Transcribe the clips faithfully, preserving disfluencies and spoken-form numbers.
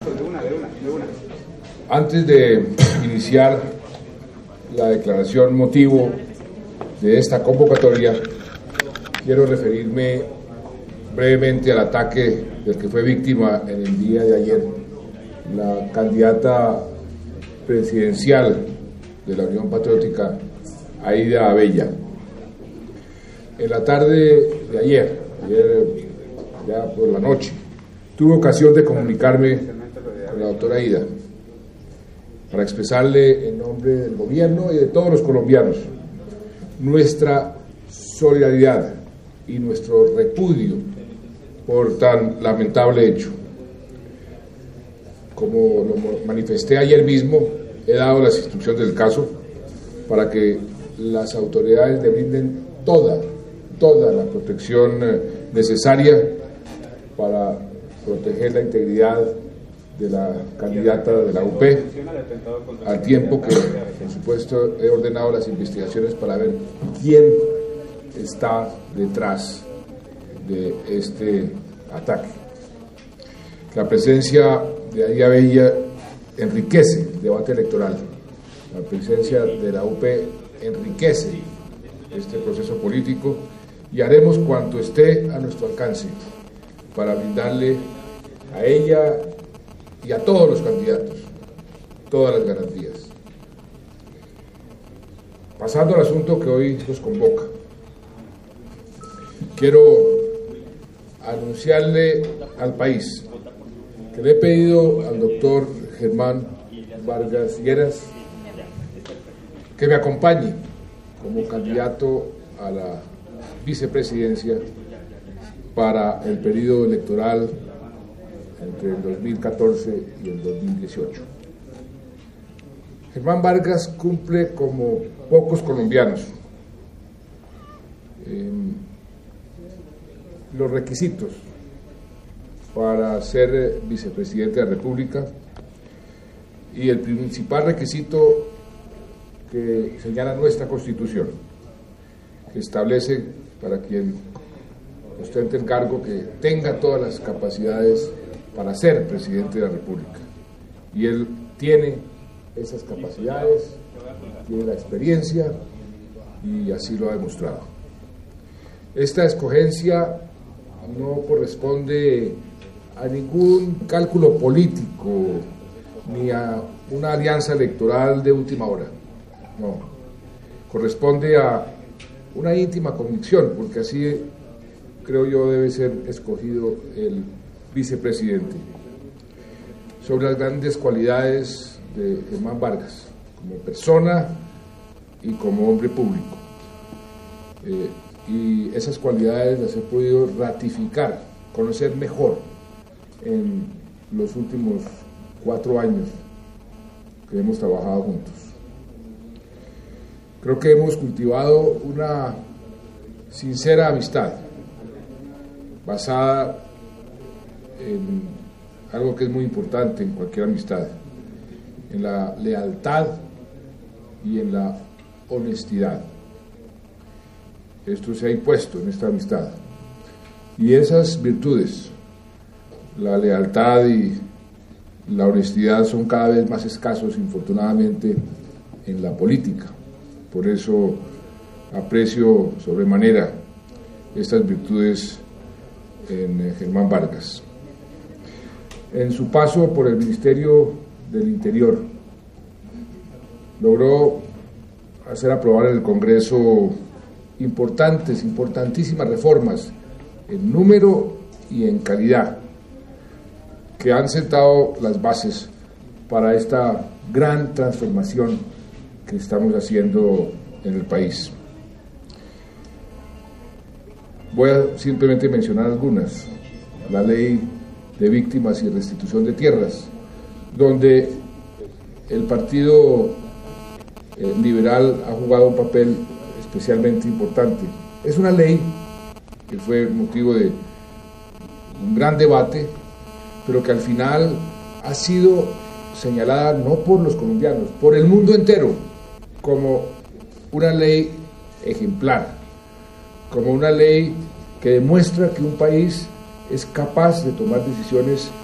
Antes de iniciar la declaración motivo de esta convocatoria, quiero referirme brevemente al ataque del que fue víctima en el día de ayer la candidata presidencial de la Unión Patriótica, Aida Abella. En la tarde de ayer, ayer ya por la noche, tuve ocasión de comunicarme con la doctora Aida para expresarle en nombre del gobierno y de todos los colombianos nuestra solidaridad y nuestro repudio por tan lamentable hecho. Como lo manifesté ayer mismo, he dado las instrucciones del caso para que las autoridades le brinden toda, toda la protección necesaria para proteger la integridad de la candidata de la U P, al tiempo que, por supuesto, he ordenado las investigaciones para ver quién está detrás de este ataque. La presencia de Aida Abella enriquece el debate electoral. La presencia de la U P enriquece este proceso político y haremos cuanto esté a nuestro alcance para brindarle a ella y a todos los candidatos todas las garantías. Pasando al asunto que hoy nos convoca, quiero anunciarle al país que le he pedido al doctor Germán Vargas Lleras que me acompañe como candidato a la vicepresidencia para el periodo electoral entre el dos mil catorce y el dos mil dieciocho. Germán Vargas cumple como pocos colombianos eh, los requisitos para ser vicepresidente de la República, y el principal requisito que señala nuestra Constitución, que establece para quien ostente el cargo que tenga todas las capacidades para ser presidente de la República. Y él tiene esas capacidades, tiene la experiencia y así lo ha demostrado. Esta escogencia no corresponde a ningún cálculo político ni a una alianza electoral de última hora. No, corresponde a una íntima convicción, porque así creo yo debe ser escogido el vicepresidente, sobre las grandes cualidades de Germán Vargas como persona y como hombre público. Eh, y esas cualidades las he podido ratificar, conocer mejor en los últimos cuatro años que hemos trabajado juntos. Creo que hemos cultivado una sincera amistad basada en algo que es muy importante en cualquier amistad, en la lealtad y en la honestidad. Esto se ha impuesto en esta amistad. Y esas virtudes, la lealtad y la honestidad, son cada vez más escasos, infortunadamente, en la política. Por eso aprecio sobremanera estas virtudes en Germán Vargas. En su paso por el Ministerio del Interior, logró hacer aprobar en el Congreso importantes, importantísimas reformas en número y en calidad, que han sentado las bases para esta gran transformación que estamos haciendo en el país. Voy a simplemente mencionar algunas. La ley de víctimas y restitución de tierras, donde el Partido eh, Liberal ha jugado un papel especialmente importante. Es una ley que fue motivo de un gran debate, pero que al final ha sido señalada no por los colombianos, por el mundo entero, como una ley ejemplar, como una ley que demuestra que un país es capaz de tomar decisiones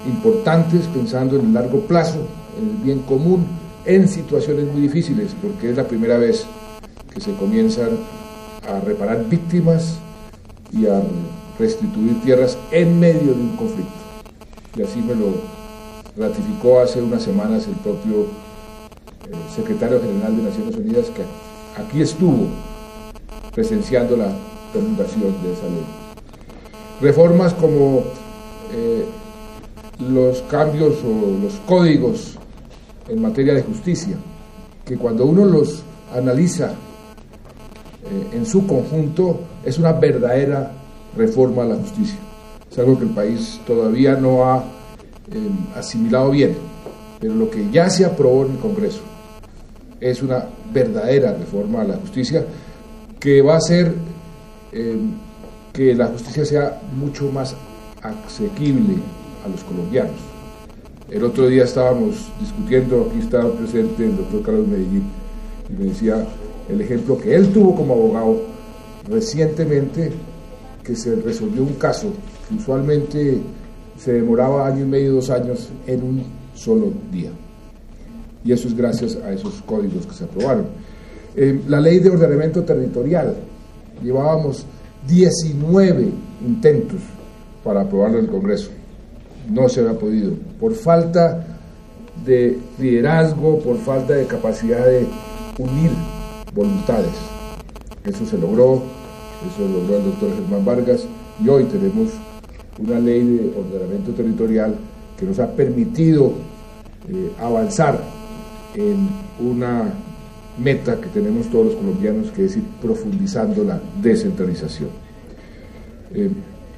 importantes pensando en el largo plazo, en el bien común, en situaciones muy difíciles, porque es la primera vez que se comienzan a reparar víctimas y a restituir tierras en medio de un conflicto. Y así me lo ratificó hace unas semanas el propio eh, secretario general de Naciones Unidas, que aquí estuvo presenciando la promulgación de esa ley. Reformas como eh, los cambios o los códigos en materia de justicia, que cuando uno los analiza eh, en su conjunto, es una verdadera reforma a la justicia. Es algo que el país todavía no ha eh, asimilado bien, pero lo que ya se aprobó en el Congreso es una verdadera reforma a la justicia que va a hacer eh, que la justicia sea mucho más asequible a los colombianos. El otro día estábamos discutiendo, aquí estaba presente el doctor Carlos Medellín, y me decía el ejemplo que él tuvo como abogado recientemente, que se resolvió un caso que usualmente se demoraba año y medio, dos años, en un solo día. Y eso es gracias a esos códigos que se aprobaron. Eh, la ley de ordenamiento territorial, llevábamos diecinueve intentos para aprobarlo en el Congreso. No se había podido, por falta de liderazgo, por falta de capacidad de unir voluntades. Eso se logró, eso lo logró el doctor Germán Vargas, y hoy tenemos una ley de ordenamiento territorial que nos ha permitido eh, avanzar en una meta que tenemos todos los colombianos, que es ir profundizando la descentralización. Eh,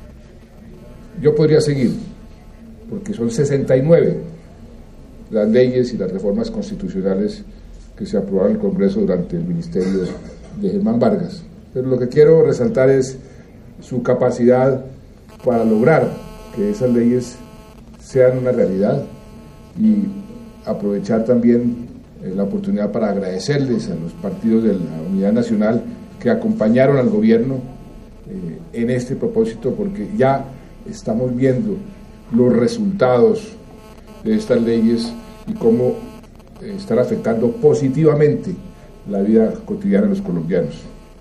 yo podría seguir, porque son sesenta y nueve las leyes y las reformas constitucionales que se aprobaron en el Congreso durante el ministerio de Germán Vargas. Pero lo que quiero resaltar es su capacidad para lograr que esas leyes sean una realidad, y aprovechar también eh, la oportunidad para agradecerles a los partidos de la Unidad Nacional que acompañaron al gobierno eh, en este propósito, porque ya estamos viendo los resultados de estas leyes y cómo eh, están afectando positivamente la vida cotidiana de los colombianos.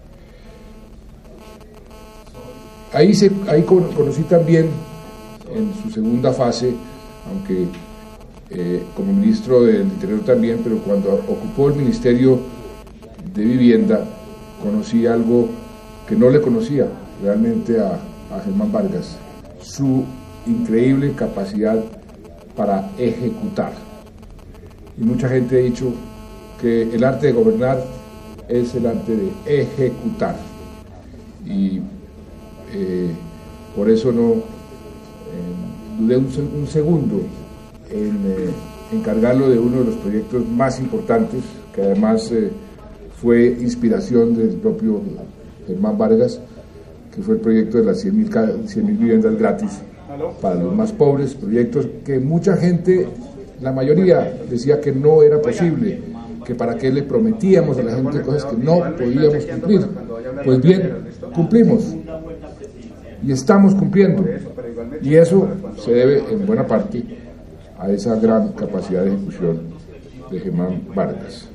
Ahí, se, ahí conocí también, en su segunda fase, aunque eh, como ministro del Interior también, pero cuando ocupó el Ministerio de Vivienda, conocí algo que no le conocía realmente a, a Germán Vargas: su increíble capacidad para ejecutar. Y mucha gente ha dicho que el arte de gobernar es el arte de ejecutar, y eh, por eso no eh, dudé un, un segundo en eh, encargarlo de uno de los proyectos más importantes, que además eh, fue inspiración del propio Germán Vargas, que fue el proyecto de las cien mil viviendas gratis para los más pobres, proyectos que mucha gente, la mayoría, decía que no era posible, que para qué le prometíamos a la gente cosas que no podíamos cumplir. Pues bien, cumplimos y estamos cumpliendo, y eso se debe en buena parte a esa gran capacidad de ejecución de Germán Vargas.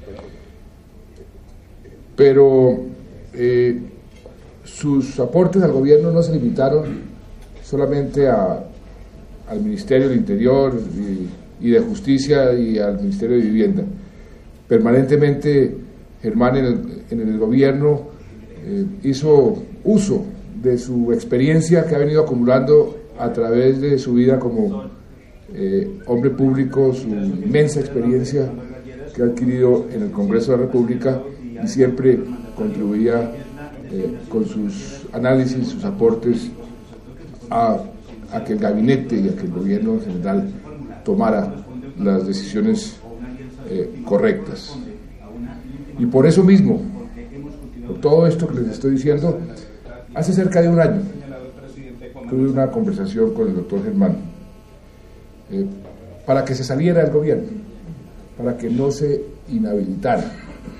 Pero eh, sus aportes al gobierno no se limitaron solamente a, al Ministerio del Interior y, y de Justicia y al Ministerio de Vivienda. Permanentemente Germán en el, en el gobierno eh, hizo uso de su experiencia que ha venido acumulando a través de su vida como eh, hombre público, su inmensa experiencia que ha adquirido en el Congreso de la República, y siempre contribuía eh, con sus análisis, sus aportes a, a que el gabinete y a que el gobierno en general tomara las decisiones eh, correctas. Y por eso mismo, por todo esto que les estoy diciendo, hace cerca de un año tuve una conversación con el doctor Germán eh, para que se saliera del gobierno, para que no se inhabilitara.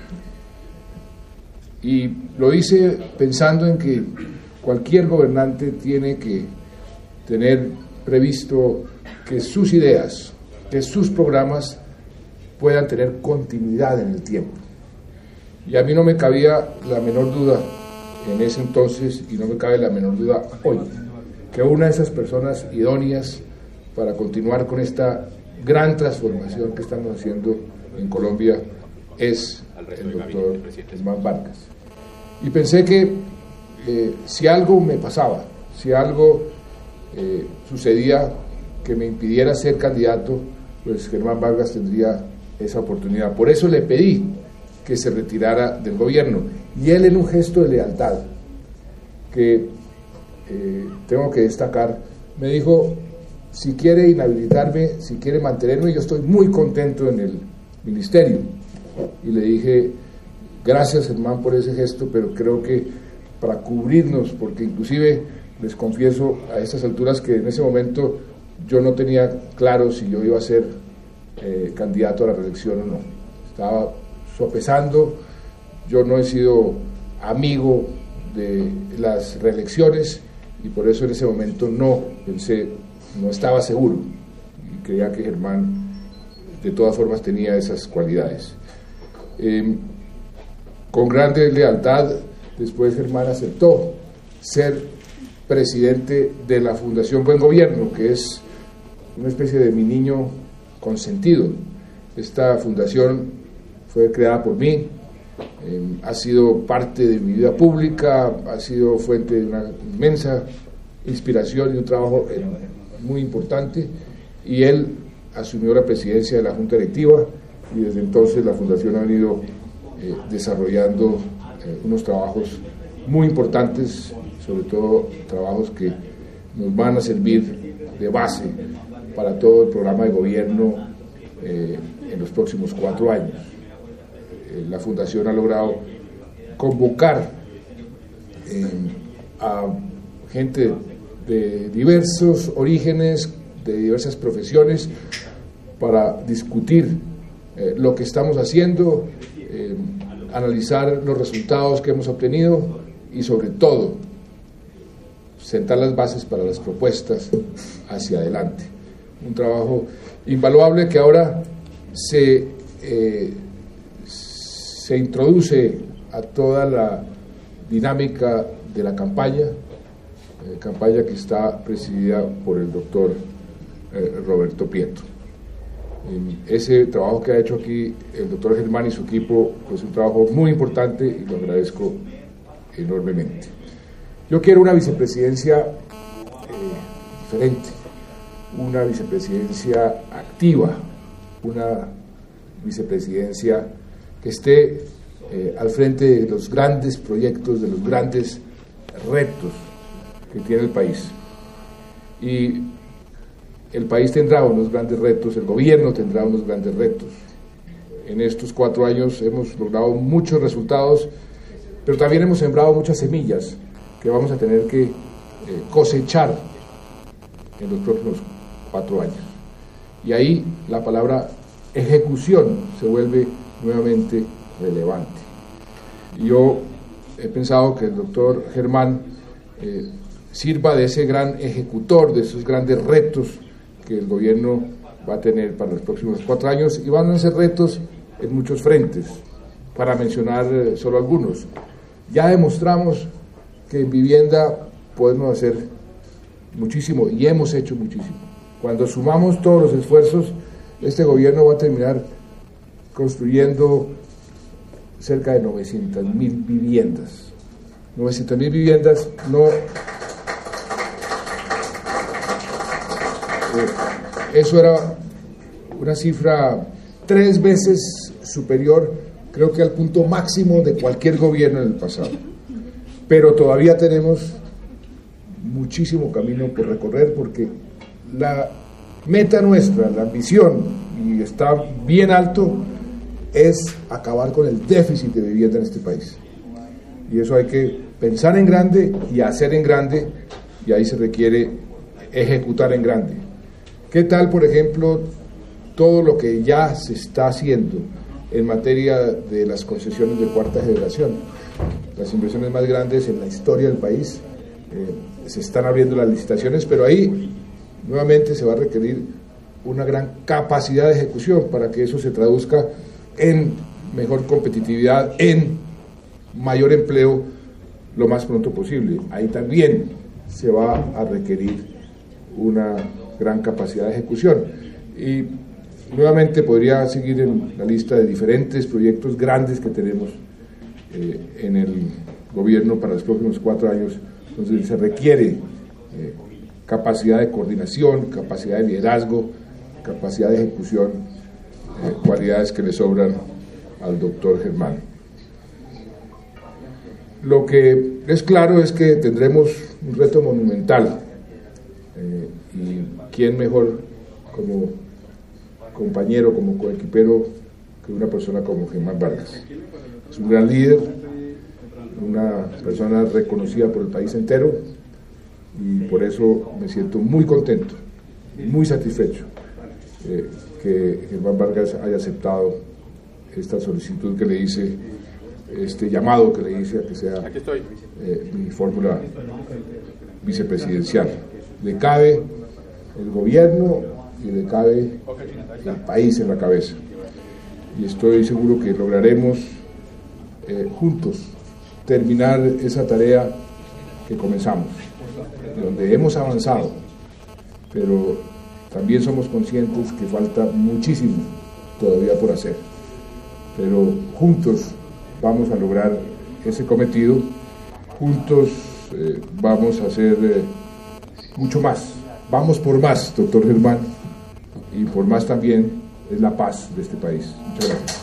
Y lo hice pensando en que cualquier gobernante tiene que tener previsto que sus ideas, que sus programas puedan tener continuidad en el tiempo. Y a mí no me cabía la menor duda en ese entonces, y no me cabe la menor duda hoy, que una de esas personas idóneas para continuar con esta gran transformación que estamos haciendo en Colombia es el doctor Germán Vargas. Y pensé que eh, si algo me pasaba, si algo eh, sucedía que me impidiera ser candidato, pues Germán Vargas tendría esa oportunidad. Por eso le pedí que se retirara del gobierno, y él, en un gesto de lealtad que eh, tengo que destacar, me dijo: si quiere inhabilitarme, si quiere mantenerme, yo estoy muy contento en el ministerio. Y le dije: gracias, Germán, por ese gesto, pero creo que para cubrirnos, porque inclusive les confieso a estas alturas que en ese momento yo no tenía claro si yo iba a ser eh, candidato a la reelección o no. Estaba sopesando, yo no he sido amigo de las reelecciones y por eso en ese momento no pensé, no estaba seguro, y creía que Germán de todas formas tenía esas cualidades. Eh, con grande lealtad, después Germán aceptó ser presidente de la Fundación Buen Gobierno, que es una especie de mi niño consentido. Esta fundación fue creada por mí, eh, ha sido parte de mi vida pública, ha sido fuente de una inmensa inspiración y un trabajo eh, muy importante, y él asumió la presidencia de la Junta Directiva, y desde entonces la Fundación ha venido eh, desarrollando eh, unos trabajos muy importantes, sobre todo trabajos que nos van a servir de base para todo el programa de gobierno eh, en los próximos cuatro años. Eh, la Fundación ha logrado convocar eh, a gente de diversos orígenes, de diversas profesiones, para discutir eh, lo que estamos haciendo, eh, analizar los resultados que hemos obtenido y, sobre todo, sentar las bases para las propuestas hacia adelante. Un trabajo invaluable que ahora se, eh, se introduce a toda la dinámica de la campaña, eh, campaña que está presidida por el doctor eh, Roberto Pietro. Eh, ese trabajo que ha hecho aquí el doctor Germán y su equipo, pues un trabajo muy importante, y lo agradezco enormemente. Yo quiero una vicepresidencia eh, diferente, una vicepresidencia activa, una vicepresidencia que esté eh, al frente de los grandes proyectos, de los grandes retos que tiene el país. Y el país tendrá unos grandes retos, el gobierno tendrá unos grandes retos. En estos cuatro años hemos logrado muchos resultados, pero también hemos sembrado muchas semillas que vamos a tener que eh, cosechar en los próximos cuatro años. Y ahí la palabra ejecución se vuelve nuevamente relevante. Y yo he pensado que el doctor Germán eh, sirva de ese gran ejecutor, de esos grandes retos que el gobierno va a tener para los próximos cuatro años, y van a ser retos en muchos frentes, para mencionar eh, solo algunos. Ya demostramos que en vivienda podemos hacer muchísimo, y hemos hecho muchísimo. Cuando sumamos todos los esfuerzos, este gobierno va a terminar construyendo cerca de novecientas mil viviendas. novecientas mil viviendas no... Eh, eso era una cifra tres veces superior, creo que al punto máximo de cualquier gobierno en el pasado. Pero todavía tenemos muchísimo camino por recorrer, porque la meta nuestra, la ambición, y está bien alto, es acabar con el déficit de vivienda en este país. Y eso hay que pensar en grande y hacer en grande, y ahí se requiere ejecutar en grande. ¿Qué tal, por ejemplo, todo lo que ya se está haciendo en materia de las concesiones de cuarta generación? Las inversiones más grandes en la historia del país, eh, se están abriendo las licitaciones, pero ahí nuevamente se va a requerir una gran capacidad de ejecución para que eso se traduzca en mejor competitividad, en mayor empleo lo más pronto posible. Ahí también se va a requerir una gran capacidad de ejecución. Y nuevamente podría seguir en la lista de diferentes proyectos grandes que tenemos eh, en el gobierno para los próximos cuatro años, donde se requiere eh, capacidad de coordinación, capacidad de liderazgo, capacidad de ejecución, eh, cualidades que le sobran al doctor Germán. Lo que es claro es que tendremos un reto monumental, eh, y quién mejor como compañero, como coequipero, que una persona como Germán Vargas. Es un gran líder, una persona reconocida por el país entero, y por eso me siento muy contento, muy satisfecho eh, que Germán Vargas haya aceptado esta solicitud que le hice, este llamado que le hice a que sea eh, mi fórmula vicepresidencial. Le cabe el gobierno y le cabe el país en la cabeza, y estoy seguro que lograremos eh, juntos terminar esa tarea que comenzamos, donde hemos avanzado, pero también somos conscientes que falta muchísimo todavía por hacer, pero juntos vamos a lograr ese cometido, juntos eh, vamos a hacer eh, mucho más, vamos por más, doctor Germán, y por más también es la paz de este país. Muchas gracias.